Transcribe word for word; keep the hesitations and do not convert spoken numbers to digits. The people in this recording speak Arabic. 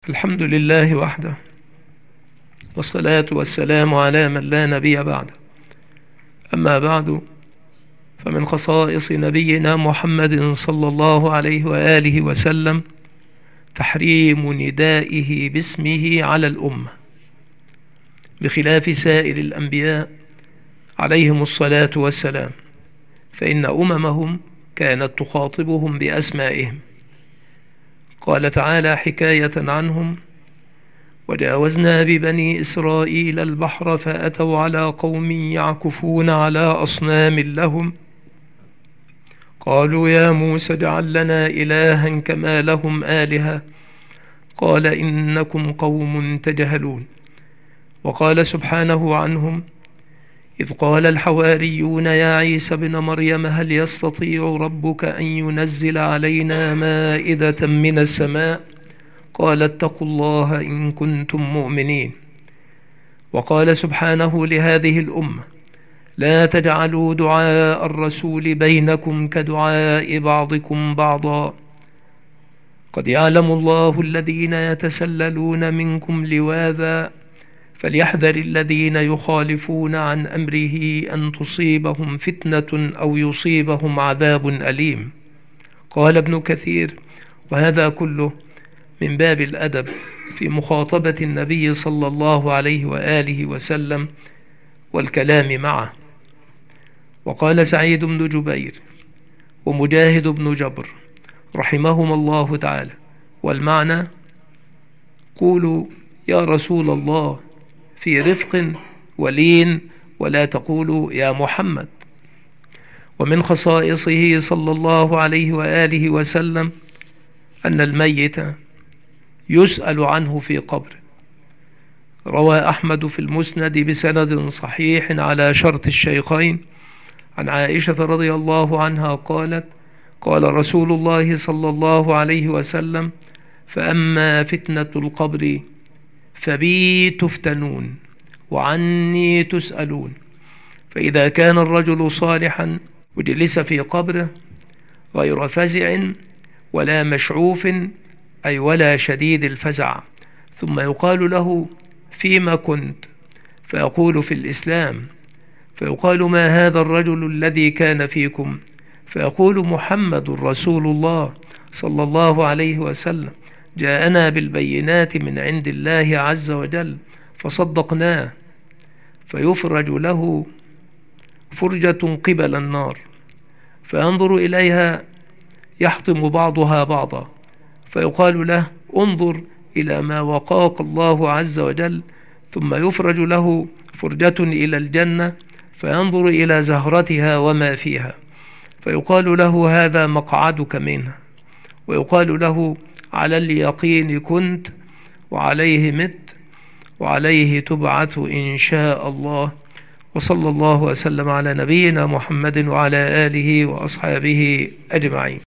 الحمد لله وحده، والصلاة والسلام على من لا نبي بعده. أما بعد، فمن خصائص نبينا محمد صلى الله عليه وآله وسلم تحريم ندائه باسمه على الأمة، بخلاف سائر الأنبياء عليهم الصلاة والسلام، فإن أممهم كانت تخاطبهم بأسمائهم. قال تعالى حكاية عنهم: وجاوزنا ببني إسرائيل البحر فأتوا على قوم يعكفون على أصنام لهم قالوا يا موسى اجعل لنا إلها كما لهم آلهة قال إنكم قوم تجهلون. وقال سبحانه عنهم: إذ قال الحواريون يا عيسى ابن مريم هل يستطيع ربك أن ينزل علينا مائدة من السماء قال اتقوا الله إن كنتم مؤمنين. وقال سبحانه لهذه الأمة: لا تجعلوا دعاء الرسول بينكم كدعاء بعضكم بعضا قد يعلم الله الذين يتسللون منكم لواذا فليحذر الذين يخالفون عن أمره أن تصيبهم فتنة أو يصيبهم عذاب أليم. قال ابن كثير: وهذا كله من باب الأدب في مخاطبة النبي صلى الله عليه وآله وسلم والكلام معه. وقال سعيد بن جبير ومجاهد بن جبر رحمهما الله تعالى: والمعنى قولوا يا رسول الله في رفق ولين، ولا تقولوا يا محمد. ومن خصائصه صلى الله عليه وآله وسلم أن الميت يسأل عنه في قبره. روى أحمد في المسند بسند صحيح على شرط الشيخين عن عائشة رضي الله عنها قالت: قال رسول الله صلى الله عليه وسلم: فأما فتنة القبر فبي تفتنون وعني تسألون. فإذا كان الرجل صالحا وجلس في قبره غير فزع ولا مشعوف، أي ولا شديد الفزع، ثم يقال له: فيما كنت؟ فيقول: في الإسلام. فيقال: ما هذا الرجل الذي كان فيكم؟ فيقول: محمد رسول الله صلى الله عليه وسلم، جاءنا بالبينات من عند الله عز وجل فصدقناه. فيفرج له فرجة قبل النار فينظر إليها يحطم بعضها بعضا، فيقال له: انظر إلى ما وقاك الله عز وجل. ثم يفرج له فرجة إلى الجنة فينظر إلى زهرتها وما فيها، فيقال له: هذا مقعدك منها. ويقال له: على اليقين كنت وعليه مت وعليه تبعث إن شاء الله. وصلى الله وسلم على نبينا محمد وعلى آله وأصحابه أجمعين.